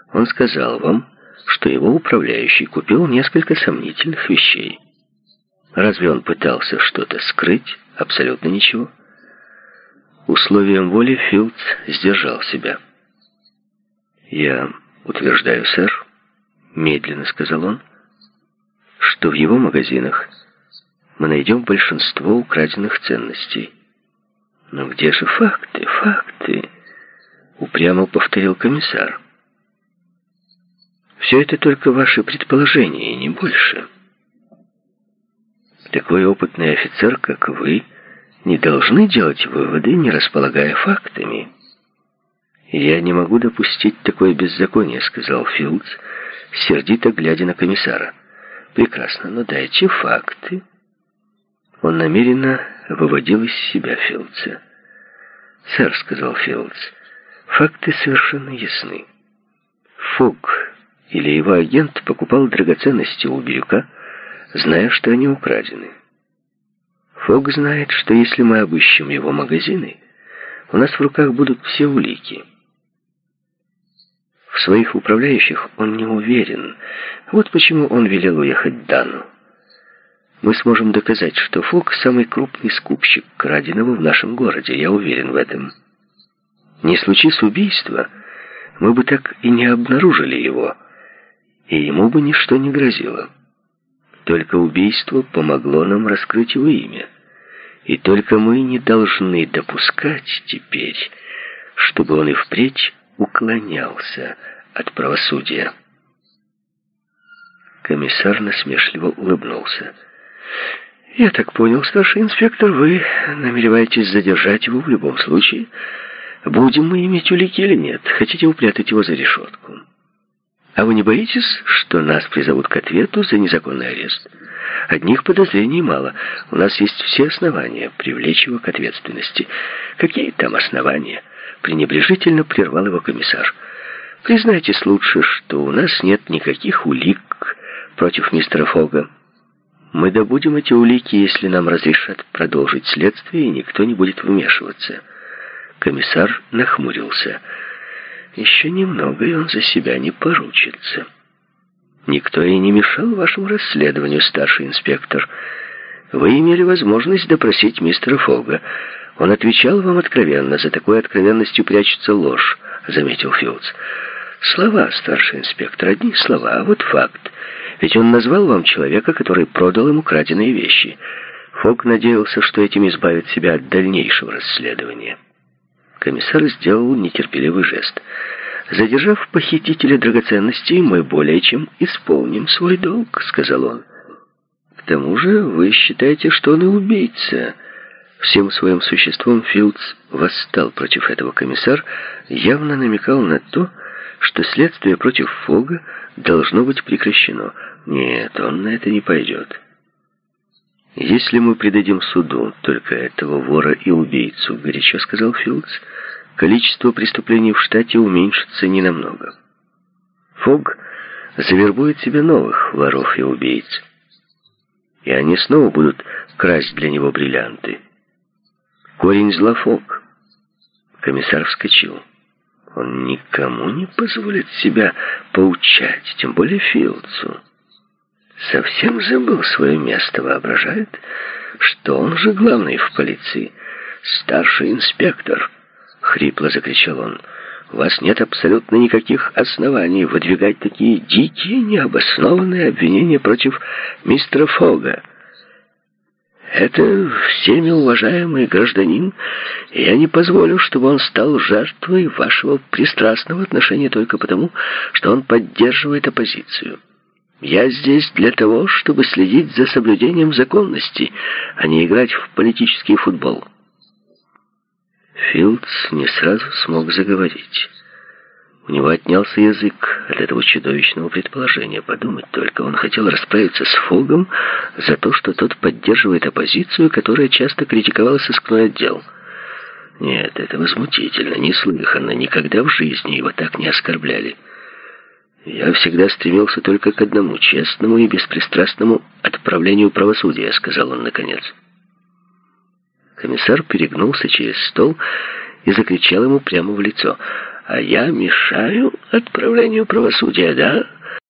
Он сказал вам, что его управляющий купил несколько сомнительных вещей. Разве он пытался что-то скрыть? Абсолютно ничего. Условием воли Филдс сдержал себя. «Я утверждаю, сэр», — медленно сказал он, — «что в его магазинах мы найдем большинство украденных ценностей». «Но где же факты, факты?» — упрямо повторил комиссар. «Все это только ваши предположения, и не больше. Такой опытный офицер, как вы, не должны делать выводы, не располагая фактами». «Я не могу допустить такое беззаконие», — сказал Филдс, сердито глядя на комиссара. «Прекрасно, но дайте факты». Он намеренно выводил из себя Филдса. «Сэр», — сказал Филдс, — «факты совершенно ясны. Фогг или его агент покупал драгоценности у Бирюка, зная, что они украдены. Фогг знает, что если мы обыщем его магазины, у нас в руках будут все улики. В своих управляющих он не уверен. Вот почему он велел уехать Дану. Мы сможем доказать, что Фогг самый крупный скупщик краденого в нашем городе. Я уверен в этом. Не случись убийства, мы бы так и не обнаружили его, и ему бы ничто не грозило. Только убийство помогло нам раскрыть его имя. И только мы не должны допускать теперь, чтобы он и впредь уклонялся от правосудия». Комиссар насмешливо улыбнулся. «Я так понял, старший инспектор, вы намереваетесь задержать его в любом случае. Будем мы иметь улики или нет? Хотите упрятать его за решетку? А вы не боитесь, что нас призовут к ответу за незаконный арест? Одних подозрений мало. У нас есть все основания привлечь его к ответственности». «Какие там основания?» — пренебрежительно прервал его комиссар. «Признайтесь лучше, что у нас нет никаких улик против мистера Фогга. Мы добудем эти улики, если нам разрешат продолжить следствие, и никто не будет вмешиваться». Комиссар нахмурился. «Еще немного, и он за себя не поручится». «Никто и не мешал вашему расследованию, старший инспектор. Вы имели возможность допросить мистера Фогга. Он отвечал вам откровенно. За такой откровенностью прячется ложь», — заметил Филдс. «Слова, старший инспектор, одни слова, а вот факт. Ведь он назвал вам человека, который продал ему краденые вещи. Фогг надеялся, что этим избавит себя от дальнейшего расследования». Комиссар сделал нетерпеливый жест. «Задержав похитителя драгоценностей, мы более чем исполним свой долг», — сказал он. «К тому же вы считаете, что он и убийца». Всем своим существом Филдс восстал против этого. Комиссар явно намекал на то, что следствие против Фогга должно быть прекращено. Нет, он на это не пойдет. «Если мы предадим суду только этого вора и убийцу», — горячо сказал Филдс, — «количество преступлений в штате уменьшится ненамного. Фогг завербует себе новых воров и убийц, и они снова будут красть для него бриллианты. Корень зла Фогг». Комиссар вскочил. Он никому не позволит себя поучать, тем более Филдсу. Совсем забыл свое место, воображает, что он же главный в полиции. «Старший инспектор», — хрипло закричал он, — «у вас нет абсолютно никаких оснований выдвигать такие дикие, необоснованные обвинения против мистера Фогга. Это всеми уважаемый гражданин, и я не позволю, чтобы он стал жертвой вашего пристрастного отношения только потому, что он поддерживает оппозицию. Я здесь для того, чтобы следить за соблюдением законности, а не играть в политический футбол». Филдс не сразу смог заговорить. У него отнялся язык от этого чудовищного предположения. Подумать только, он хотел расправиться с Фоггом за то, что тот поддерживает оппозицию, которая часто критиковала сыскной отдел. Нет, это возмутительно, неслыханно, никогда в жизни его так не оскорбляли. «Я всегда стремился только к одному, честному и беспристрастному отправлению правосудия», — сказал он наконец. Комиссар перегнулся через стол и закричал ему прямо в лицо: А я мешаю отправлению правосудия, да?